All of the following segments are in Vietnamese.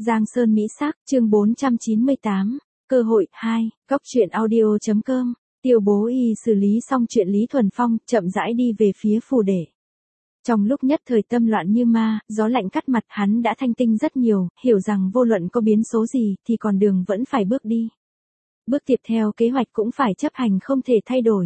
Giang Sơn Mỹ Sắc, chương 498, cơ hội 2, Cóc truyện audio.com, Tiêu Bố Y xử lý xong chuyện Lý Thuần Phong, chậm rãi đi về phía phủ đệ. Trong lúc nhất thời tâm loạn như ma, gió lạnh cắt mặt, hắn đã thanh tinh rất nhiều, hiểu rằng vô luận có biến số gì thì con đường vẫn phải bước đi. Bước tiếp theo kế hoạch cũng phải chấp hành, không thể thay đổi.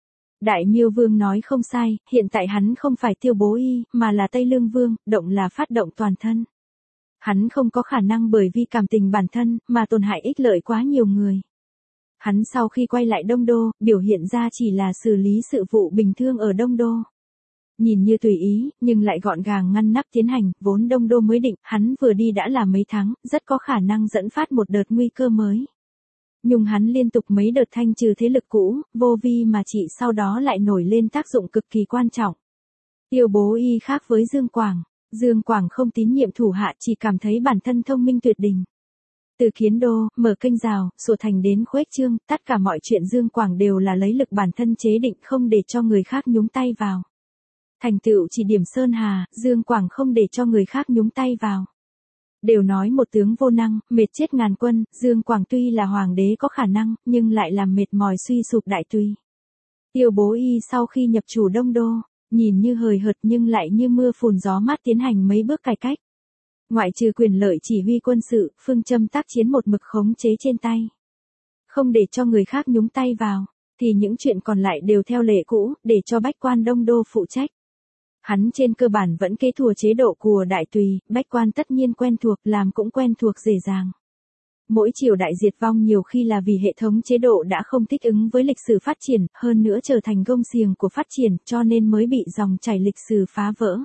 Đại Miêu Vương nói không sai, hiện tại hắn không phải Tiêu Bố Y, mà là Tây Lương Vương, động là phát động toàn thân. Hắn không có khả năng bởi vì cảm tình bản thân, mà tổn hại ích lợi quá nhiều người. Hắn sau khi quay lại Đông Đô, biểu hiện ra chỉ là xử lý sự vụ bình thường ở Đông Đô. Nhìn như tùy ý, nhưng lại gọn gàng ngăn nắp tiến hành, vốn Đông Đô mới định, hắn vừa đi đã là mấy tháng, rất có khả năng dẫn phát một đợt nguy cơ mới. Nhưng hắn liên tục mấy đợt thanh trừ thế lực cũ, vô vi mà chỉ sau đó lại nổi lên tác dụng cực kỳ quan trọng. Tiêu Bố Y khác với Dương Quảng. Dương Quảng không tín nhiệm thủ hạ, chỉ cảm thấy bản thân thông minh tuyệt đỉnh. Từ kiến đô, mở kênh rào, sổ thành đến khuếch trương, tất cả mọi chuyện Dương Quảng đều là lấy lực bản thân chế định, không để cho người khác nhúng tay vào. Thành tựu chỉ điểm Sơn Hà, Dương Quảng không để cho người khác nhúng tay vào. Đều nói một tướng vô năng, mệt chết ngàn quân, Dương Quảng tuy là hoàng đế có khả năng, nhưng lại làm mệt mỏi suy sụp đại tùy. Tiêu Bố Y sau khi nhập chủ Đông Đô, nhìn như hời hợt nhưng lại như mưa phùn gió mát tiến hành mấy bước cải cách. Ngoại trừ quyền lợi chỉ huy quân sự, phương châm tác chiến một mực khống chế trên tay. Không để cho người khác nhúng tay vào, thì những chuyện còn lại đều theo lệ cũ, để cho bách quan Đông Đô phụ trách. Hắn trên cơ bản vẫn kế thừa chế độ của đại tùy, bách quan tất nhiên quen thuộc, làm cũng quen thuộc dễ dàng. Mỗi triều đại diệt vong nhiều khi là vì hệ thống chế độ đã không thích ứng với lịch sử phát triển, hơn nữa trở thành gông xiềng của phát triển, cho nên mới bị dòng chảy lịch sử phá vỡ.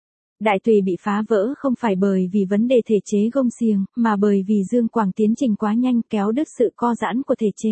Đại tùy bị phá vỡ không phải bởi vì vấn đề thể chế gông xiềng, mà bởi vì Dương Quảng tiến trình quá nhanh kéo đứt sự co giãn của thể chế.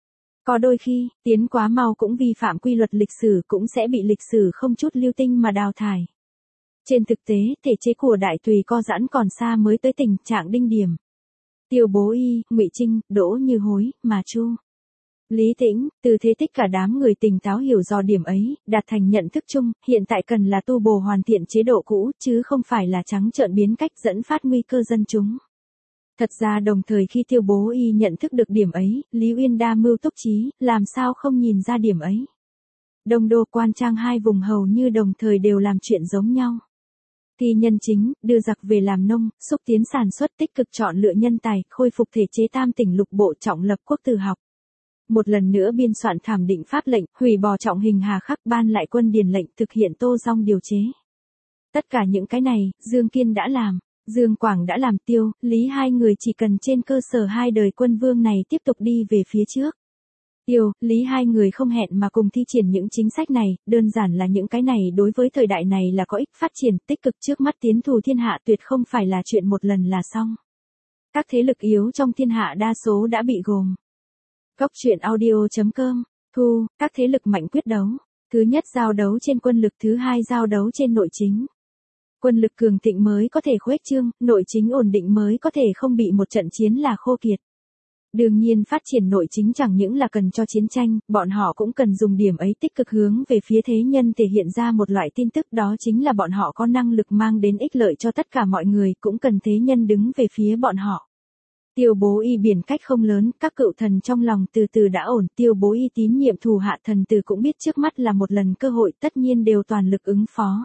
Có đôi khi, tiến quá mau cũng vi phạm quy luật lịch sử, cũng sẽ bị lịch sử không chút lưu tinh mà đào thải. Trên thực tế, thể chế của đại tùy co giãn còn xa mới tới tình trạng đỉnh điểm. Tiêu Bố Y, Ngụy Trinh, Đỗ Như Hối, Mà Chu, Lý Tĩnh, Từ Thế Tích cả đám người tỉnh táo hiểu rõ điểm ấy, đạt thành nhận thức chung, hiện tại cần là tu bổ hoàn thiện chế độ cũ, chứ không phải là trắng trợn biến cách dẫn phát nguy cơ dân chúng. Thật ra đồng thời khi Tiêu Bố Y nhận thức được điểm ấy, Lý Uyên đa mưu túc trí, làm sao không nhìn ra điểm ấy. Đông Đô Quan Trang hai vùng hầu như đồng thời đều làm chuyện giống nhau. Thi nhân chính, đưa giặc về làm nông, xúc tiến sản xuất, tích cực chọn lựa nhân tài, khôi phục thể chế tam tỉnh lục bộ, trọng lập quốc tử học. Một lần nữa biên soạn thẩm định pháp lệnh, hủy bỏ trọng hình hà khắc, ban lại quân điền lệnh, thực hiện Tô Dong điều chế. Tất cả những cái này, Dương Kiên đã làm, Dương Quảng đã làm, Tiêu, Lý hai người chỉ cần trên cơ sở hai đời quân vương này tiếp tục đi về phía trước. Tiêu, Lý hai người không hẹn mà cùng thi triển những chính sách này, đơn giản là những cái này đối với thời đại này là có ích, phát triển tích cực trước mắt tiến thù thiên hạ tuyệt không phải là chuyện một lần là xong. Các thế lực yếu trong thiên hạ đa số đã bị gồm. Cóc truyện audio.com, thu, các thế lực mạnh quyết đấu. Thứ nhất giao đấu trên quân lực, thứ hai giao đấu trên nội chính. Quân lực cường thịnh mới có thể khuếch trương, nội chính ổn định mới có thể không bị một trận chiến là khô kiệt. Đương nhiên phát triển nội chính chẳng những là cần cho chiến tranh, bọn họ cũng cần dùng điểm ấy tích cực hướng về phía thế nhân thể hiện ra một loại tin tức, đó chính là bọn họ có năng lực mang đến ích lợi cho tất cả mọi người, cũng cần thế nhân đứng về phía bọn họ. Tiêu Bố Y biển cách không lớn, các cựu thần trong lòng từ từ đã ổn, Tiêu Bố Y tín nhiệm thủ hạ thần tử cũng biết trước mắt là một lần cơ hội, tất nhiên đều toàn lực ứng phó.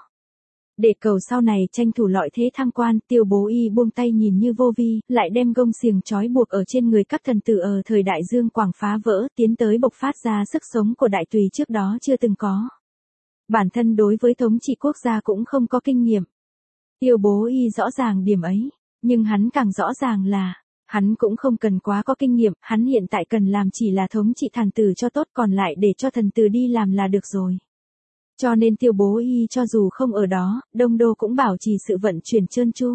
Để cầu sau này tranh thủ lợi thế thăng quan, Tiêu Bố Y buông tay nhìn như vô vi, lại đem gông xiềng trói buộc ở trên người các thần tử ở thời đại Dương Quảng phá vỡ, tiến tới bộc phát ra sức sống của đại tùy trước đó chưa từng có. Bản thân đối với thống trị quốc gia cũng không có kinh nghiệm. Tiêu Bố Y rõ ràng điểm ấy, nhưng hắn càng rõ ràng là, hắn cũng không cần quá có kinh nghiệm, hắn hiện tại cần làm chỉ là thống trị thần tử cho tốt, còn lại để cho thần tử đi làm là được rồi. Cho nên Tiêu Bố Y cho dù không ở đó, Đông Đô cũng bảo trì sự vận chuyển trơn tru.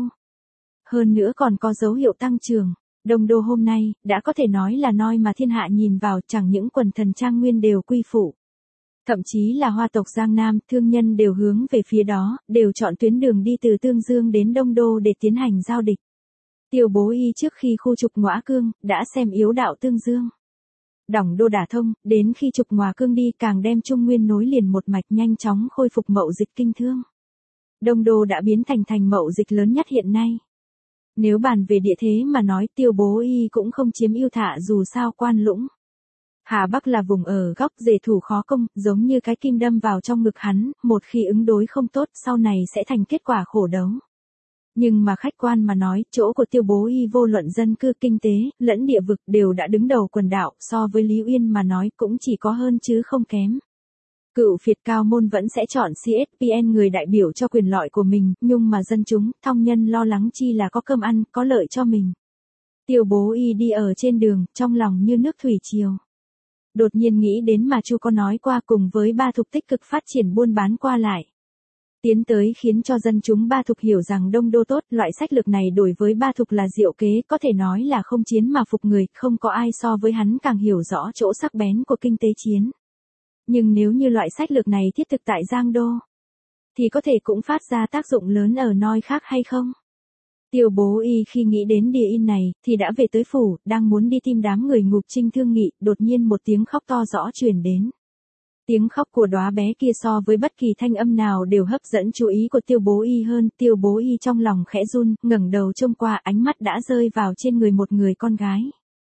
Hơn nữa còn có dấu hiệu tăng trưởng. Đông Đô hôm nay, đã có thể nói là noi mà thiên hạ nhìn vào, chẳng những quần thần Trang Nguyên đều quy phụ. Thậm chí là hoa tộc Giang Nam, thương nhân đều hướng về phía đó, đều chọn tuyến đường đi từ Tương Dương đến Đông Đô để tiến hành giao địch. Tiêu Bố Y trước khi khu trục Ngõa Cương, đã xem yếu đạo Tương Dương. Đỏng đô đả thông, đến khi trục Ngõa Cương đi càng đem Trung Nguyên nối liền một mạch, nhanh chóng khôi phục mậu dịch kinh thương. Đông Đô đã biến thành thành mậu dịch lớn nhất hiện nay. Nếu bàn về địa thế mà nói Tiêu Bố Y cũng không chiếm ưu thạ dù sao Quan Lũng. Hà Bắc là vùng ở góc rể thủ khó công, giống như cái kim đâm vào trong ngực hắn, một khi ứng đối không tốt sau này sẽ thành kết quả khổ đấu. Nhưng mà khách quan mà nói, chỗ của Tiêu Bố Y vô luận dân cư kinh tế, lẫn địa vực đều đã đứng đầu quần đảo, so với Lý Uyên mà nói cũng chỉ có hơn chứ không kém. Cựu phiệt cao môn vẫn sẽ chọn CSPN người đại biểu cho quyền lợi của mình, nhưng mà dân chúng, thong nhân lo lắng chi là có cơm ăn, có lợi cho mình. Tiêu Bố Y đi ở trên đường, trong lòng như nước thủy triều. Đột nhiên nghĩ đến mà Chu có nói qua cùng với Ba Thục tích cực phát triển buôn bán qua lại. Tiến tới khiến cho dân chúng Ba Thục hiểu rằng Đông Đô tốt, loại sách lược này đối với Ba Thục là diệu kế, có thể nói là không chiến mà phục người, không có ai so với hắn càng hiểu rõ chỗ sắc bén của kinh tế chiến. Nhưng nếu như loại sách lược này thiết thực tại Giang Đô, thì có thể cũng phát ra tác dụng lớn ở nơi khác hay không? Tiêu Bố Y khi nghĩ đến địa in này, thì đã về tới phủ, đang muốn đi tìm đám người Ngục Trinh thương nghị, đột nhiên một tiếng khóc to rõ truyền đến. Tiếng khóc của đóa bé kia so với bất kỳ thanh âm nào đều hấp dẫn chú ý của Tiêu Bố Y hơn. Tiêu Bố Y trong lòng khẽ run, ngẩng đầu trông qua, ánh mắt đã rơi vào trên người một người con gái.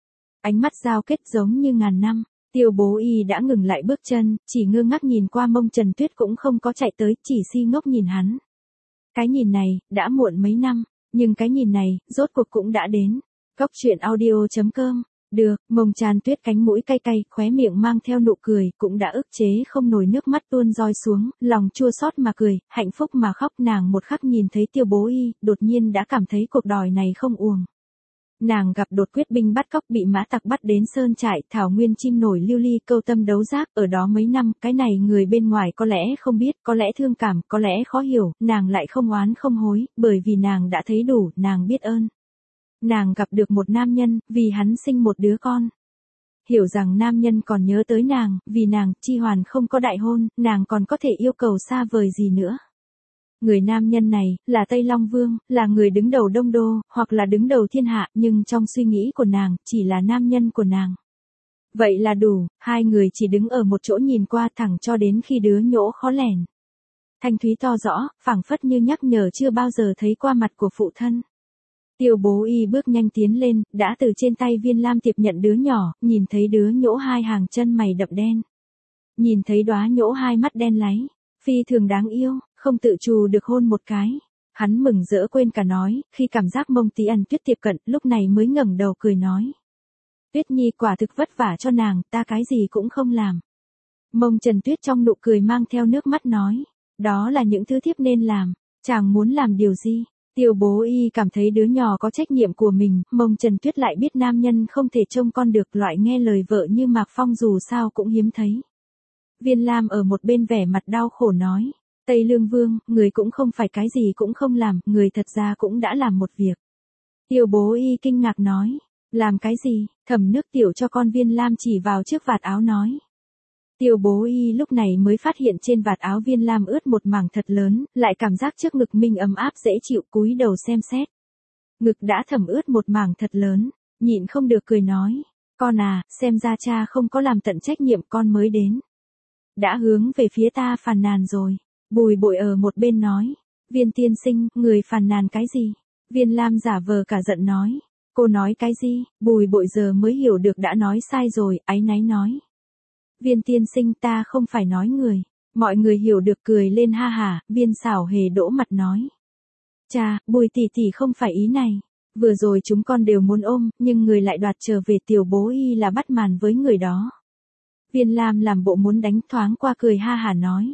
Ánh mắt giao kết giống như ngàn năm. Tiêu Bố Y đã ngừng lại bước chân, chỉ ngơ ngác nhìn qua mông Trần Tuyết cũng không có chạy tới, chỉ si ngốc nhìn hắn. Cái nhìn này, đã muộn mấy năm, nhưng cái nhìn này, rốt cuộc cũng đã đến. Cóc truyện audio.com. Được, mông Trần Tuyết cánh mũi cay cay, khóe miệng mang theo nụ cười, cũng đã ức chế không nổi nước mắt tuôn roi xuống, lòng chua xót mà cười, hạnh phúc mà khóc. Nàng một khắc nhìn thấy Tiêu Bố Y, đột nhiên đã cảm thấy cuộc đời này không uổng. Nàng gặp đột quyết binh bắt cóc bị mã tặc bắt đến sơn trại, thảo nguyên chim nổi lưu ly câu tâm đấu giác, ở đó mấy năm, cái này người bên ngoài có lẽ không biết, có lẽ thương cảm, có lẽ khó hiểu, nàng lại không oán không hối, bởi vì nàng đã thấy đủ, nàng biết ơn. Nàng gặp được một nam nhân, vì hắn sinh một đứa con. Hiểu rằng nam nhân còn nhớ tới nàng, vì nàng, chi hoàn không có đại hôn, nàng còn có thể yêu cầu xa vời gì nữa. Người nam nhân này, là Tây Long Vương, là người đứng đầu Đông Đô, hoặc là đứng đầu thiên hạ, nhưng trong suy nghĩ của nàng, chỉ là nam nhân của nàng. Vậy là đủ, hai người chỉ đứng ở một chỗ nhìn qua thẳng cho đến khi đứa nhỗ khó lẻn. Thanh thúy to rõ, phảng phất như nhắc nhở chưa bao giờ thấy qua mặt của phụ thân. Tiêu Bố Y bước nhanh tiến lên, đã từ trên tay Viên Lam tiếp nhận đứa nhỏ, nhìn thấy đứa nhỗ hai hàng chân mày đậm đen. Nhìn thấy đóa nhỗ hai mắt đen láy, phi thường đáng yêu, không tự chủ được hôn một cái. Hắn mừng rỡ quên cả nói, khi cảm giác mông Tí Ẩn Tuyết tiếp cận, lúc này mới ngẩng đầu cười nói. Tuyết Nhi quả thực vất vả cho nàng, ta cái gì cũng không làm. Mông Trần Tuyết trong nụ cười mang theo nước mắt nói, đó là những thứ thiếp nên làm, chàng muốn làm điều gì? Tiêu Bố Y cảm thấy đứa nhỏ có trách nhiệm của mình, mông Trần Tuyết lại biết nam nhân không thể trông con được, loại nghe lời vợ như Mạc Phong dù sao cũng hiếm thấy. Viên Lam ở một bên vẻ mặt đau khổ nói, Tây Lương Vương, người cũng không phải cái gì cũng không làm, người thật ra cũng đã làm một việc. Tiêu Bố Y kinh ngạc nói, làm cái gì? Thẩm nước tiểu cho con. Viên Lam chỉ vào chiếc vạt áo nói. Tiêu Bố Y lúc này mới phát hiện trên vạt áo Viên Lam ướt một mảng thật lớn, lại cảm giác trước ngực mình ấm áp dễ chịu, cúi đầu xem xét. Ngực đã thẩm ướt một mảng thật lớn, nhịn không được cười nói, con à, xem ra cha không có làm tận trách nhiệm con mới đến. Đã hướng về phía ta phàn nàn rồi. Bùi Bội ở một bên nói, Viên tiên sinh, người phàn nàn cái gì? Viên Lam giả vờ cả giận nói, cô nói cái gì? Bùi Bội giờ mới hiểu được đã nói sai rồi, áy náy nói. Viên tiên sinh, ta không phải nói người. Mọi người hiểu được cười lên ha hả. Viên Xảo Hề đỗ mặt nói, cha, Bùi tỷ tỷ không phải ý này. Vừa rồi chúng con đều muốn ôm, nhưng người lại đoạt trở về. Tiểu Bố Y là bắt màn với người đó. Viên Lam làm bộ muốn đánh, thoáng qua cười ha hả nói,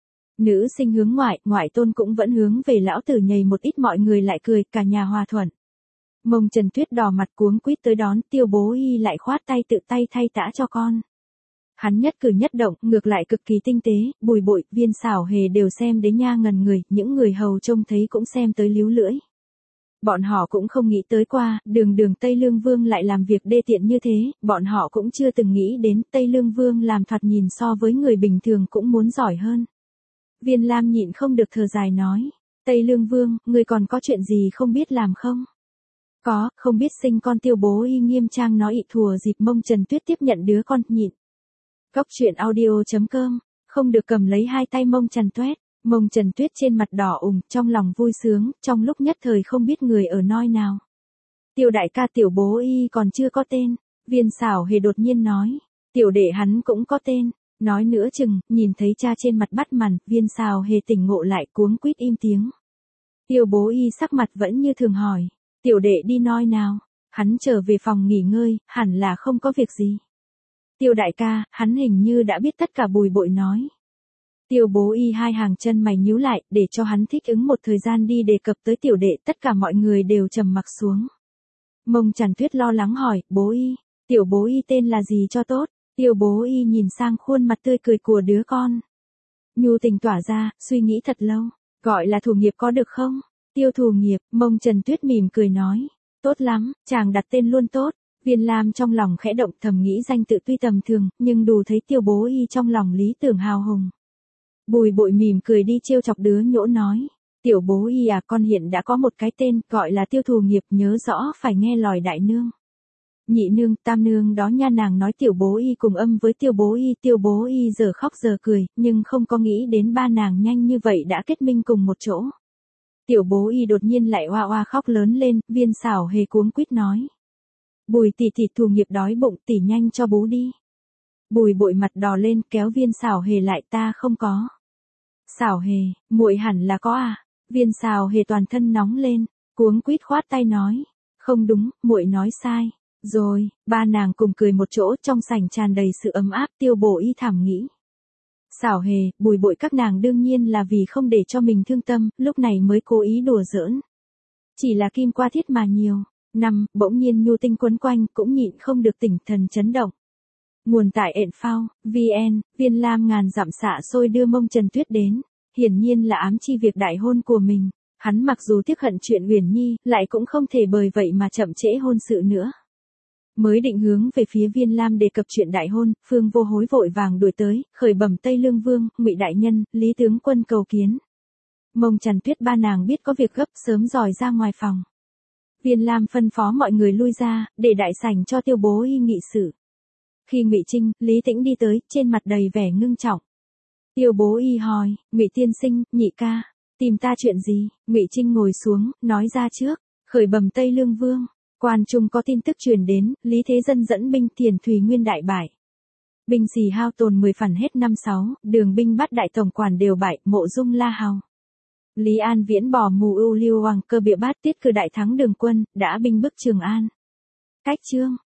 nữ sinh hướng ngoại, ngoại tôn cũng vẫn hướng về lão tử nhầy một ít. Mọi người lại cười, cả nhà hòa thuận. Mông Trần Tuyết đỏ mặt cuống quýt tới đón, Tiêu Bố Y lại khoát tay tự tay thay tã cho con. Hắn nhất cử nhất động, ngược lại cực kỳ tinh tế, Bùi Bội, Viên Xảo Hề đều xem đến nha ngần người, những người hầu trông thấy cũng xem tới líu lưỡi. Bọn họ cũng không nghĩ tới qua, đường Tây Lương Vương lại làm việc đê tiện như thế, bọn họ cũng chưa từng nghĩ đến Tây Lương Vương làm thoạt nhìn so với người bình thường cũng muốn giỏi hơn. Viên Lam nhịn không được thở dài nói, Tây Lương Vương, người còn có chuyện gì không biết làm không? Có, không biết sinh con. Tiêu Bố Y nghiêm trang nói ị thùa dịp mông Trần Tuyết tiếp nhận đứa con, nhịn. Cóc truyện audio.com, không được cầm lấy hai tay mông Trần Tuyết. Mông Trần Tuyết trên mặt đỏ ửng, trong lòng vui sướng, trong lúc nhất thời không biết người ở nơi nào. Tiêu đại ca tiểu bố y còn chưa có tên. Viên Xảo Hề đột nhiên nói. Tiểu đệ hắn cũng có tên. Nói nữa chừng, nhìn thấy cha trên mặt bắt màn, Viên Xảo Hề tỉnh ngộ lại cuống quýt im tiếng. Tiêu bố y sắc mặt vẫn như thường hỏi. Tiểu đệ đi nói nào. Hắn trở về phòng nghỉ ngơi, hẳn là không có việc gì. Tiêu đại ca, hắn hình như đã biết tất cả Bùi Bội nói. Tiêu bố y hai hàng chân mày nhíu lại, để cho hắn thích ứng một thời gian đi đề cập tới tiểu đệ, tất cả mọi người đều trầm mặc xuống. Mông Tràn Tuyết lo lắng hỏi, bố y, tiểu bố y tên là gì cho tốt? Tiêu bố y nhìn sang khuôn mặt tươi cười của đứa con. Nhu tình tỏa ra, suy nghĩ thật lâu, gọi là Thủ Nghiệp có được không? Tiêu Thủ Nghiệp, Mông Trần Tuyết mỉm cười nói, tốt lắm, chàng đặt tên luôn tốt. Viên Lam trong lòng khẽ động, thầm nghĩ danh tự tuy tầm thường, nhưng đủ thấy tiêu bố y trong lòng lý tưởng hào hùng. Bùi Bội mỉm cười đi trêu chọc đứa nhỗ nói. Tiểu bố y à, con hiện đã có một cái tên, gọi là Tiêu Thủ Nghiệp, nhớ rõ phải nghe lời đại nương. Nhị nương, tam nương đó nha. Nàng nói tiểu bố y cùng âm với tiêu bố y giờ khóc giờ cười, nhưng không có nghĩ đến ba nàng nhanh như vậy đã kết minh cùng một chỗ. Tiểu bố y đột nhiên lại oa oa khóc lớn lên, Viên Xảo Hề cuống quýt nói. Bùi tỷ tỷ, Thủ Nghiệp đói bụng, tỷ nhanh cho bú đi. Bùi Bội mặt đỏ lên, kéo Viên Xảo Hề lại, ta không có. Xảo Hề, muội hẳn là có à? Viên Xảo Hề toàn thân nóng lên, cuống quýt khoát tay nói. Không đúng, muội nói sai. Rồi, ba nàng cùng cười một chỗ, trong sảnh tràn đầy sự ấm áp. Tiêu bố y thầm nghĩ. Xảo Hề, Bùi Bội các nàng đương nhiên là vì không để cho mình thương tâm, lúc này mới cố ý đùa giỡn. Chỉ là kim qua thiết mà nhiều. Bỗng nhiên nhu tinh quấn quanh, cũng nhịn không được tỉnh thần chấn động. Nguồn tại ện VN, Viên Lam ngàn dặm xạ xôi đưa Mông Trần Tuyết đến, hiển nhiên là ám chi việc đại hôn của mình. Hắn mặc dù tiếc hận chuyện Uyển Nhi, lại cũng không thể bởi vậy mà chậm trễ hôn sự nữa. Mới định hướng về phía Viên Lam đề cập chuyện đại hôn, Phương Vô Hối vội vàng đuổi tới, khởi bẩm Tây Lương Vương, Ngụy đại nhân, Lý tướng quân cầu kiến. Mông Trần Tuyết ba nàng biết có việc gấp, sớm dòi ra ngoài phòng. Viên Lam phân phó mọi người lui ra, để đại sảnh cho tiêu bố y nghị sự. Khi Ngụy Trinh, Lý Tĩnh đi tới, trên mặt đầy vẻ ngưng trọng. Tiêu bố y hỏi, Ngụy tiên sinh, nhị ca, tìm ta chuyện gì? Ngụy Trinh ngồi xuống, nói ra trước, khởi bẩm Tây Lương Vương, quan trung có tin tức truyền đến, Lý Thế Dân dẫn binh Thiền Thùy Nguyên đại bại. Binh sĩ hao tồn 10 phần hết 5-6, đường binh bắt đại tổng quản đều bại, Mộ Dung la hầu. Lý An Viễn bỏ mù ưu lưu hoàng cơ bịa bát tiết cử đại thắng đường quân, đã binh bức Trường An. Cách chương